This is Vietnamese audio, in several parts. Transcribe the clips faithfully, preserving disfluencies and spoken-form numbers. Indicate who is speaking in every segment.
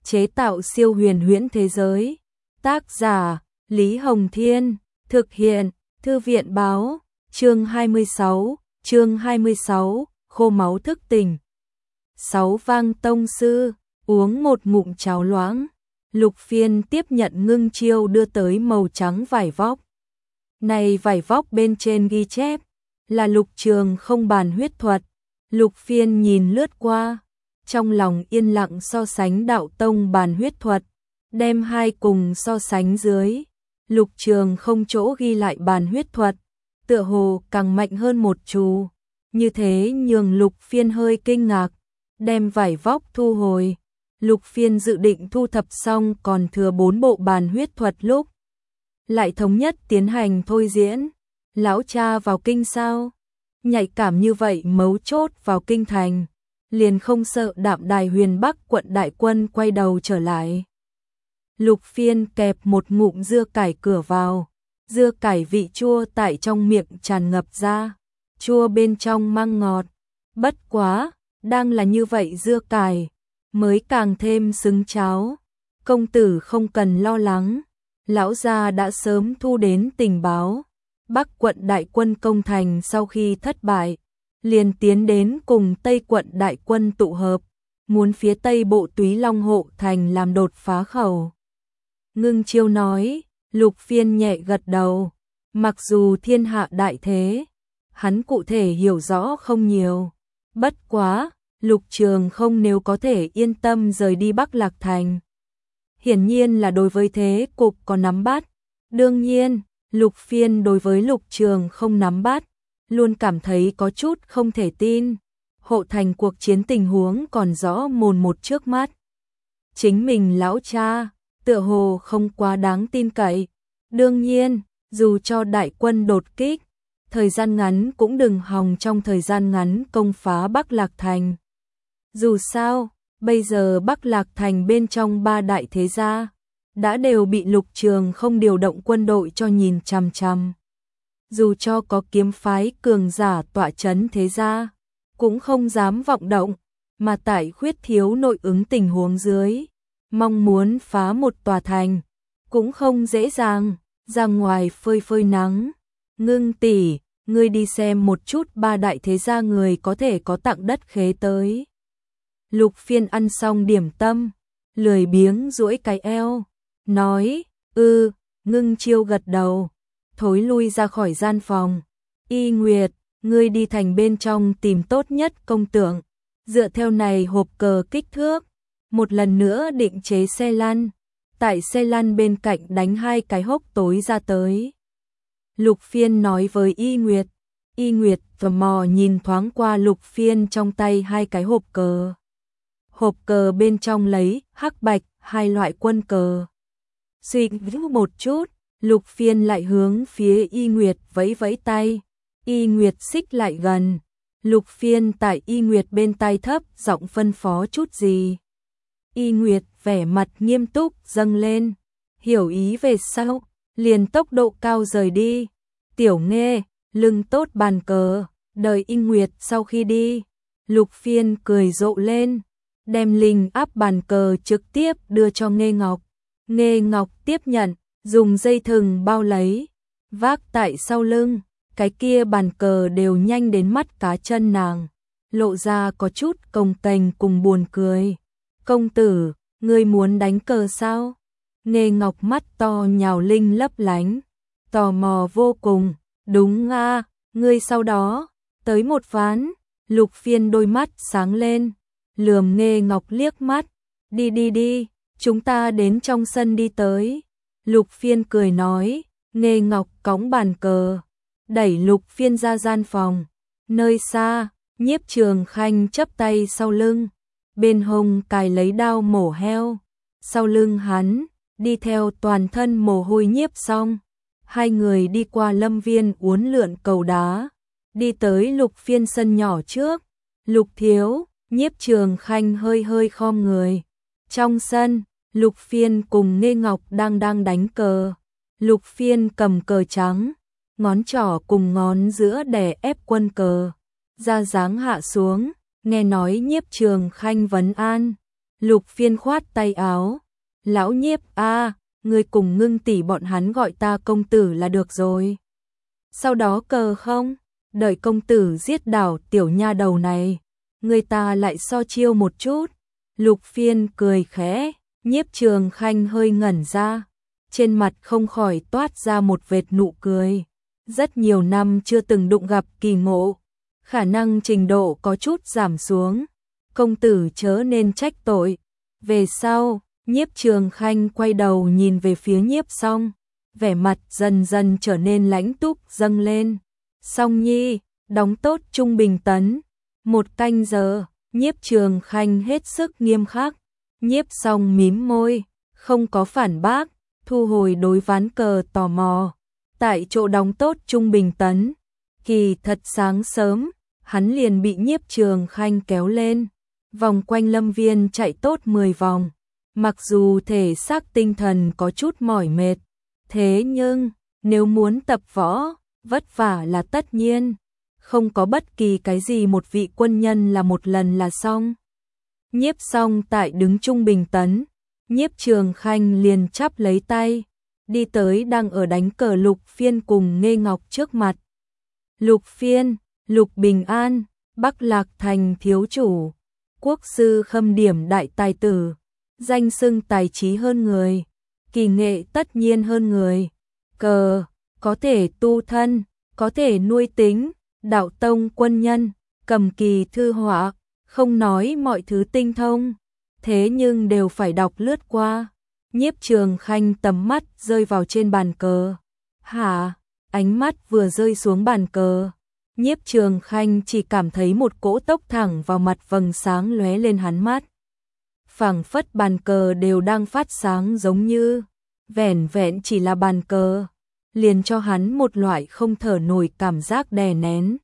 Speaker 1: chế tạo siêu huyền huyễn thế giới. Tác giả Lý Hồng Thiên, thực hiện Thư viện Báo. Chương hai mươi sáu, chương hai mươi sáu, khô máu thức tỉnh. Sáu Vang tông sư, uống một ngụm cháo loãng. Lục Phiên tiếp nhận Ngưng Chiêu đưa tới màu trắng vải vóc. Này vải vóc bên trên ghi chép là Lục Trường không bàn huyết thuật. Lục Phiên nhìn lướt qua, trong lòng yên lặng so sánh đạo tông bàn huyết thuật, đem hai cùng so sánh dưới. Lục Trường không chỗ ghi lại bàn huyết thuật, tựa hồ càng mạnh hơn một chú. Như thế nhường Lục Phiên hơi kinh ngạc, đem vải vóc thu hồi. Lục Phiên dự định thu thập xong còn thừa bốn bộ bàn huyết thuật lúc lại thống nhất tiến hành thôi diễn. Lão cha vào kinh sao? Nhạy cảm như vậy mấu chốt vào kinh thành, liền không sợ Đạm Đài Huyền Bắc quận đại quân quay đầu trở lại. Lục Phiên kẹp một ngụm dưa cải cửa vào, dưa cải vị chua tại trong miệng tràn ngập ra, chua bên trong mang ngọt. Bất quá, đang là như vậy dưa cải mới càng thêm xứng cháo. Công tử không cần lo lắng, lão gia đã sớm thu đến tình báo. Bắc quận đại quân công thành sau khi thất bại, liền tiến đến cùng Tây quận đại quân tụ hợp, muốn phía Tây bộ Túy Long hộ thành làm đột phá khẩu. Ngưng Chiêu nói. Lục Phiên nhẹ gật đầu, mặc dù thiên hạ đại thế, hắn cụ thể hiểu rõ không nhiều. Bất quá, Lục Trường không nếu có thể yên tâm rời đi Bắc Lạc Thành, hiển nhiên là đối với thế cục có nắm bắt. Đương nhiên, Lục Phiên đối với Lục Trường không nắm bắt, luôn cảm thấy có chút không thể tin. Hộ thành cuộc chiến tình huống còn rõ mồn một trước mắt. Chính mình lão cha, tựa hồ không quá đáng tin cậy. Đương nhiên, dù cho đại quân đột kích, thời gian ngắn cũng đừng hòng trong thời gian ngắn công phá Bắc Lạc Thành. Dù sao, bây giờ Bắc Lạc Thành bên trong ba đại thế gia đã đều bị Lục Trường không điều động quân đội cho nhìn chằm chằm. Dù cho có kiếm phái cường giả tọa chấn thế gia, cũng không dám vọng động, mà tại khuyết thiếu nội ứng tình huống dưới, mong muốn phá một tòa thành cũng không dễ dàng. Ra ngoài phơi phơi nắng. Ngưng tỷ, ngươi đi xem một chút ba đại thế gia người có thể có tặng đất khế tới. Lục Phiên ăn xong điểm tâm, lười biếng duỗi cái eo, nói. Ư, ừ. Ngưng Chiêu gật đầu, thối lui ra khỏi gian phòng. Y Nguyệt, ngươi đi thành bên trong tìm tốt nhất công tượng, dựa theo này hộp cờ kích thước, một lần nữa định chế xe lăn. Tại xe lăn bên cạnh đánh hai cái hốc tối ra tới. Lục Phiên nói với Y Nguyệt. Y Nguyệt tò mò nhìn thoáng qua Lục Phiên trong tay hai cái hộp cờ. Hộp cờ bên trong lấy hắc bạch hai loại quân cờ. Suy nghĩ một chút, Lục Phiên lại hướng phía Y Nguyệt vẫy vẫy tay. Y Nguyệt xích lại gần. Lục Phiên tại Y Nguyệt bên tai thấp giọng phân phó chút gì. Y Nguyệt vẻ mặt nghiêm túc dâng lên, hiểu ý về sau, liền tốc độ cao rời đi. Tiểu Nghê, lưng tốt bàn cờ, đợi Y Nguyệt sau khi đi. Lục Phiên cười rộ lên, đem linh áp bàn cờ trực tiếp đưa cho Nghê Ngọc. Nghê Ngọc tiếp nhận, dùng dây thừng bao lấy, vác tại sau lưng. Cái kia bàn cờ đều nhanh đến mắt cá chân nàng, lộ ra có chút cồng kềnh cùng buồn cười. Công tử, ngươi muốn đánh cờ sao? Nghê Ngọc mắt to nhào linh lấp lánh, tò mò vô cùng. Đúng a, à, ngươi sau đó tới một ván. Lục Phiên đôi mắt sáng lên, lườm Nghê Ngọc liếc mắt. Đi đi đi, chúng ta đến trong sân đi tới. Lục Phiên cười nói. Nghê Ngọc cõng bàn cờ, đẩy Lục Phiên ra gian phòng. Nơi xa, Nhiếp Trường Khanh chắp tay sau lưng, bên hông cài lấy đao mổ heo. Sau lưng hắn, đi theo toàn thân mồ hôi Nhiếp Song. Hai người đi qua lâm viên uốn lượn cầu đá, đi tới Lục Phiên sân nhỏ trước. Lục thiếu, Nhiếp Trường Khanh hơi hơi khom người. Trong sân, Lục Phiên cùng Nghê Ngọc đang đang đánh cờ. Lục Phiên cầm cờ trắng, ngón trỏ cùng ngón giữa đè ép quân cờ, ra dáng hạ xuống. Nghe nói Nhiếp Trường Khanh vấn an, Lục Phiên khoát tay áo, lão Nhiếp a, ngươi cùng Ngưng tỷ bọn hắn gọi ta công tử là được rồi. Sau đó cờ không, đợi công tử giết đảo tiểu nha đầu này, người ta lại so chiêu một chút. Lục Phiên cười khẽ, Nhiếp Trường Khanh hơi ngẩn ra, trên mặt không khỏi toát ra một vệt nụ cười. Rất nhiều năm chưa từng đụng gặp kỳ ngộ, khả năng trình độ có chút giảm xuống, công tử chớ nên trách tội. Về sau, Nhiếp Trường Khanh quay đầu nhìn về phía Nhiếp Song, vẻ mặt dần dần trở nên lãnh túc dâng lên. Song nhi, đóng tốt Trung Bình Tấn. Một canh giờ, Nhiếp Trường Khanh hết sức nghiêm khắc. Nhiếp Song mím môi, không có phản bác, thu hồi đối ván cờ tò mò. Tại chỗ đóng tốt Trung Bình Tấn, kỳ thật sáng sớm, hắn liền bị Nhiếp Trường Khanh kéo lên, vòng quanh lâm viên chạy tốt mười vòng. Mặc dù thể xác tinh thần có chút mỏi mệt, thế nhưng nếu muốn tập võ, vất vả là tất nhiên, không có bất kỳ cái gì một vị quân nhân là một lần là xong. Nhiếp Song tại đứng Trung Bình Tấn, Nhiếp Trường Khanh liền chắp lấy tay, đi tới đang ở đánh cờ Lục Phiên cùng Nghê Ngọc trước mặt. Lục Phiên, Lục Bình An, Bắc Lạc Thành thiếu chủ, quốc sư khâm điểm đại tài tử, danh xưng tài trí hơn người, kỳ nghệ tất nhiên hơn người, cờ, có thể tu thân, có thể nuôi tính, đạo tông quân nhân, cầm kỳ thư họa, không nói mọi thứ tinh thông, thế nhưng đều phải đọc lướt qua. Nhiếp Trường Khanh tầm mắt rơi vào trên bàn cờ. Hả? Ánh mắt vừa rơi xuống bàn cờ, Nhiếp Trường Khanh chỉ cảm thấy một cỗ tốc thẳng vào mặt vầng sáng lóe lên hắn mắt. Phảng phất bàn cờ đều đang phát sáng giống như, vẻn vẹn chỉ là bàn cờ, liền cho hắn một loại không thở nổi cảm giác đè nén.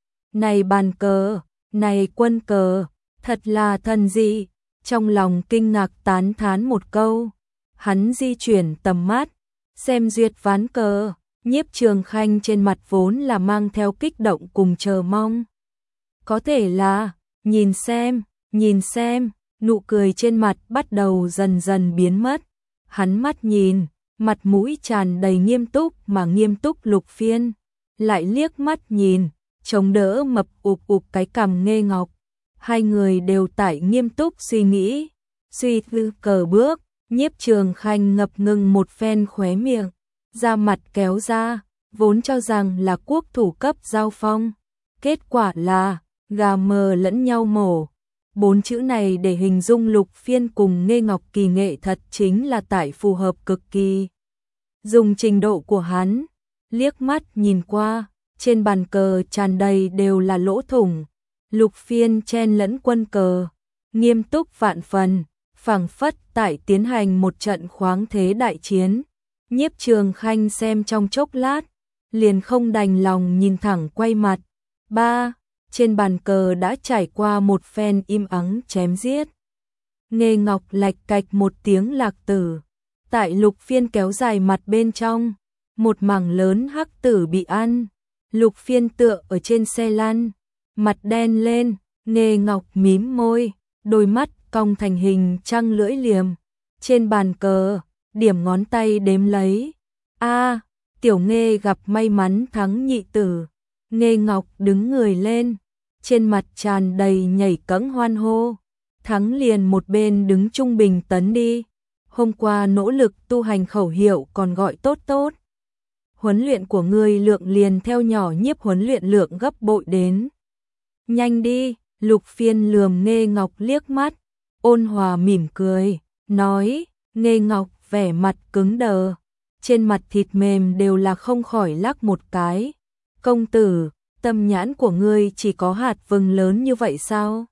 Speaker 1: Này bàn cờ, này quân cờ, thật là thần dị, trong lòng kinh ngạc tán thán một câu. Hắn di chuyển tầm mắt, xem duyệt ván cờ, Nhiếp Trường Khanh trên mặt vốn là mang theo kích động cùng chờ mong. Có thể là, nhìn xem, nhìn xem, nụ cười trên mặt bắt đầu dần dần biến mất. Hắn mắt nhìn, mặt mũi tràn đầy nghiêm túc mà nghiêm túc Lục Phiên, lại liếc mắt nhìn, chống đỡ mập ụp ụp cái cằm Nghê Ngọc. Hai người đều tại nghiêm túc suy nghĩ, suy tư cờ bước. Nhiếp Trường Khanh ngập ngừng một phen khóe miệng, da mặt kéo ra, vốn cho rằng là quốc thủ cấp giao phong. Kết quả là, gà mờ lẫn nhau mổ. Bốn chữ này để hình dung Lục Phiên cùng Nghê Ngọc kỳ nghệ thật chính là tại phù hợp cực kỳ. Dùng trình độ của hắn, liếc mắt nhìn qua, trên bàn cờ tràn đầy đều là lỗ thủng. Lục Phiên chen lẫn quân cờ, nghiêm túc vạn phần, phảng phất tại tiến hành một trận khoáng thế đại chiến. Nhiếp Trường Khanh xem trong chốc lát, liền không đành lòng nhìn thẳng quay mặt. Ba, trên bàn cờ đã trải qua một phen im ắng chém giết. Nghê Ngọc lạch cạch một tiếng lạc tử, tại Lục Phiên kéo dài mặt bên trong, một mảng lớn hắc tử bị ăn. Lục Phiên tựa ở trên xe lăn, mặt đen lên, Nghê Ngọc mím môi, đôi mắt cong thành hình trăng lưỡi liềm, trên bàn cờ, điểm ngón tay đếm lấy. A, Tiểu Nghê gặp may mắn thắng nhị tử. Nghê Ngọc đứng người lên, trên mặt tràn đầy nhảy cẫng hoan hô. Thắng liền một bên đứng Trung Bình Tấn đi. Hôm qua nỗ lực tu hành khẩu hiệu còn gọi tốt tốt. Huấn luyện của ngươi lượng liền theo nhỏ Nhiếp huấn luyện lượng gấp bội đến. Nhanh đi, Lục Phiên lườm Nghê Ngọc liếc mắt, ôn hòa mỉm cười, nói. Nghê Ngọc vẻ mặt cứng đờ, trên mặt thịt mềm đều là không khỏi lắc một cái. Công tử, tâm nhãn của ngươi chỉ có hạt vừng lớn như vậy sao?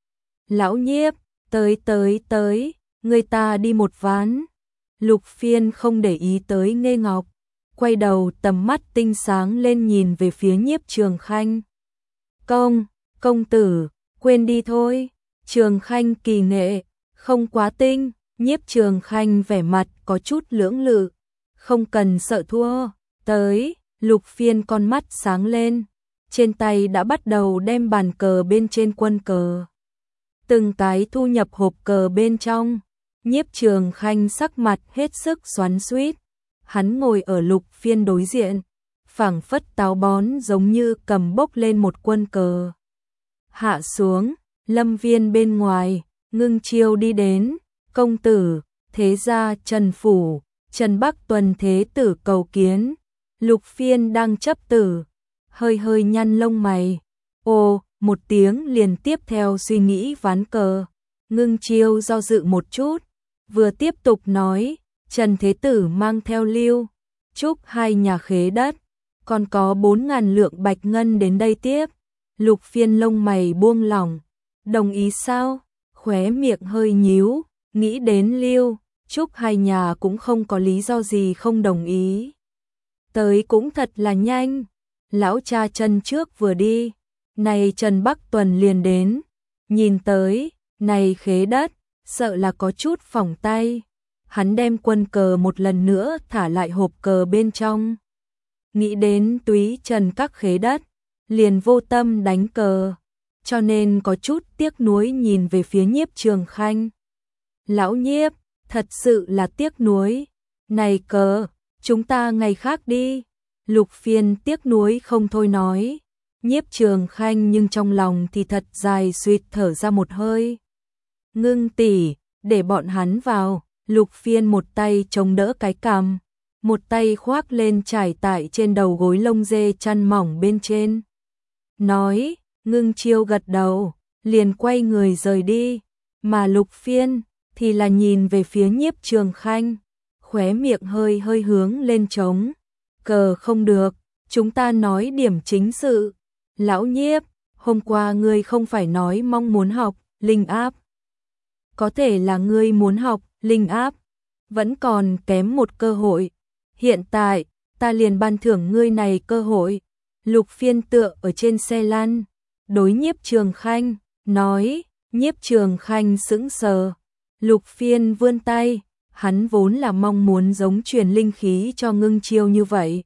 Speaker 1: Lão Nhiếp, tới tới tới, người ta đi một ván. Lục Phiên không để ý tới Nghê Ngọc, quay đầu tầm mắt tinh sáng lên nhìn về phía Nhiếp Trường Khanh. Công, công tử, quên đi thôi, Trường Khanh kỳ nghệ, không quá tinh. Nhiếp Trường Khanh vẻ mặt có chút lưỡng lự, không cần sợ thua, tới. Lục Phiên con mắt sáng lên, trên tay đã bắt đầu đem bàn cờ bên trên quân cờ. từng cái thu nhập hộp cờ bên trong. Nhiếp Trường Khanh sắc mặt hết sức xoắn xuýt, hắn ngồi ở Lục Phiên đối diện, phảng phất táo bón giống như cầm bốc lên một quân cờ. Hạ xuống, Lâm Viên bên ngoài, Ngưng Chiêu đi đến, công tử, thế gia Trần Phủ, Trần Bắc Tuần thế tử cầu kiến. Lục Phiên đang chấp tử, hơi hơi nhăn lông mày. Ồ, một tiếng liền tiếp theo suy nghĩ ván cờ. Ngưng Chiêu do dự một chút, vừa tiếp tục nói, Trần Thế Tử mang theo Lưu Trúc hai nhà khế đất, còn có bốn ngàn lượng bạch ngân đến đây tiếp. Lục Phiên lông mày buông lỏng, đồng ý sao? Khóe miệng hơi nhíu, nghĩ đến Lưu Trúc hai nhà cũng không có lý do gì không đồng ý. Tới cũng thật là nhanh, lão cha chân trước vừa đi, này Trần Bắc Tuần liền đến, nhìn tới, này khế đất, sợ là có chút phỏng tay. Hắn đem quân cờ một lần nữa thả lại hộp cờ bên trong. Nghĩ đến túy trần các khế đất, liền vô tâm đánh cờ, cho nên có chút tiếc nuối nhìn về phía Nhiếp Trường Khanh. Lão Nhiếp, thật sự là tiếc nuối, này cờ, chúng ta ngày khác đi. Lục Phiên tiếc nuối không thôi nói. Nhiếp Trường Khanh nhưng trong lòng thì thật dài suýt thở ra một hơi. Ngưng tỷ, để bọn hắn vào. Lục Phiên một tay chống đỡ cái cằm, một tay khoác lên trải tại trên đầu gối lông dê chăn mỏng bên trên. Nói, Ngưng Chiêu gật đầu, liền quay người rời đi, mà Lục Phiên thì là nhìn về phía Nhiếp Trường Khanh, khóe miệng hơi hơi hướng lên trống. Cờ không được, chúng ta nói điểm chính sự. Lão Nhiếp, hôm qua ngươi không phải nói mong muốn học linh áp. Có thể là ngươi muốn học linh áp, vẫn còn kém một cơ hội. Hiện tại, ta liền ban thưởng ngươi này cơ hội. Lục Phiên tựa ở trên xe lăn, đối Nhiếp Trường Khanh, nói. Nhiếp Trường Khanh sững sờ. Lục Phiên vươn tay, hắn vốn là mong muốn giống truyền linh khí cho Ngưng Chiêu như vậy.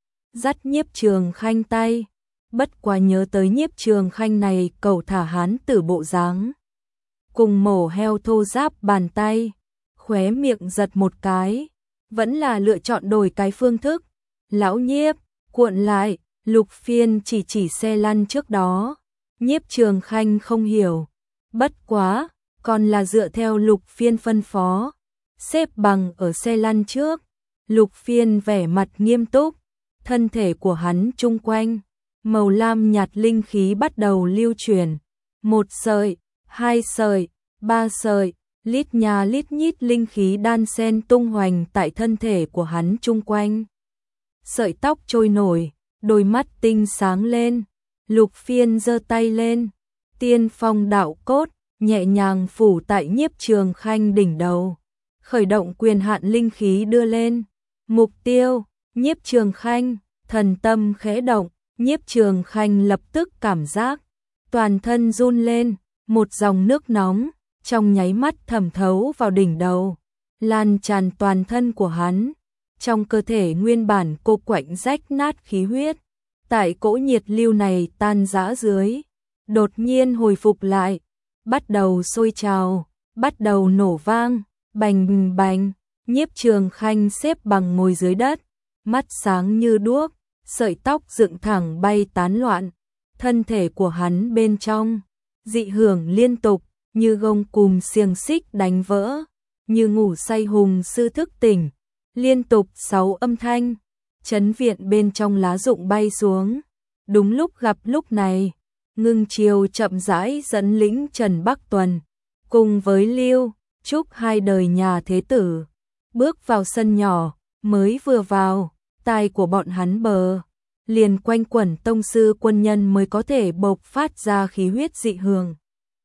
Speaker 1: Dắt Nhiếp Trường Khanh tay, bất quá nhớ tới Nhiếp Trường Khanh này cầu thả hán tử bộ dáng, cùng mổ heo thô ráp bàn tay, khóe miệng giật một cái, vẫn là lựa chọn đổi cái phương thức. Lão Nhiếp, cuộn lại. Lục Phiên chỉ chỉ xe lăn trước đó. Nhiếp Trường Khanh không hiểu, bất quá, còn là dựa theo Lục Phiên phân phó, xếp bằng ở xe lăn trước. Lục Phiên vẻ mặt nghiêm túc, thân thể của hắn chung quanh, màu lam nhạt linh khí bắt đầu lưu chuyển. Một sợi, hai sợi, ba sợi, lít nhà lít nhít linh khí đan xen tung hoành tại thân thể của hắn chung quanh. Sợi tóc trôi nổi, đôi mắt tinh sáng lên. Lục Phiên giơ tay lên, tiên phong đạo cốt, nhẹ nhàng phủ tại Nhiếp Trường Khanh đỉnh đầu, khởi động quyền hạn linh khí đưa lên. Mục tiêu, Nhiếp Trường Khanh, thần tâm khẽ động, Nhiếp Trường Khanh lập tức cảm giác toàn thân run lên, một dòng nước nóng trong nháy mắt thẩm thấu vào đỉnh đầu, lan tràn toàn thân của hắn. Trong cơ thể nguyên bản cô quạnh rách nát khí huyết, tại cỗ nhiệt lưu này tan rã dưới, đột nhiên hồi phục lại, bắt đầu sôi trào, bắt đầu nổ vang, bành bành. Nhiếp Trường Khanh xếp bằng ngồi dưới đất, mắt sáng như đuốc, sợi tóc dựng thẳng bay tán loạn, thân thể của hắn bên trong dị hưởng liên tục, như gông cùm xiềng xích đánh vỡ, như ngủ say hùng sư thức tỉnh, liên tục sáu âm thanh, chấn viện bên trong lá rụng bay xuống. Đúng lúc gặp lúc này, Ngưng Chiêu chậm rãi dẫn lĩnh Trần Bắc Tuần, cùng với Lưu Trúc hai đời nhà thế tử, bước vào sân nhỏ. Mới vừa vào, tai của bọn hắn bờ, liền quanh quẩn tông sư quân nhân mới có thể bộc phát ra khí huyết dị hưởng,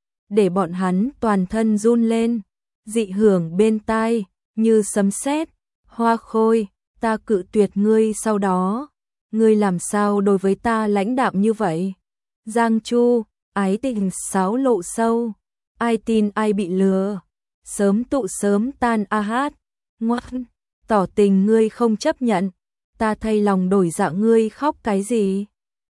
Speaker 1: để bọn hắn toàn thân run lên. Dị hưởng bên tai, như sấm sét. Hoa Khôi, ta cự tuyệt ngươi sau đó, ngươi làm sao đối với ta lãnh đạm như vậy? Giang Chu, ái tình sáo lộ sâu, ai tin ai bị lừa, sớm tụ sớm tan a hát. Ngoan, tỏ tình ngươi không chấp nhận, ta thay lòng đổi dạ ngươi khóc cái gì?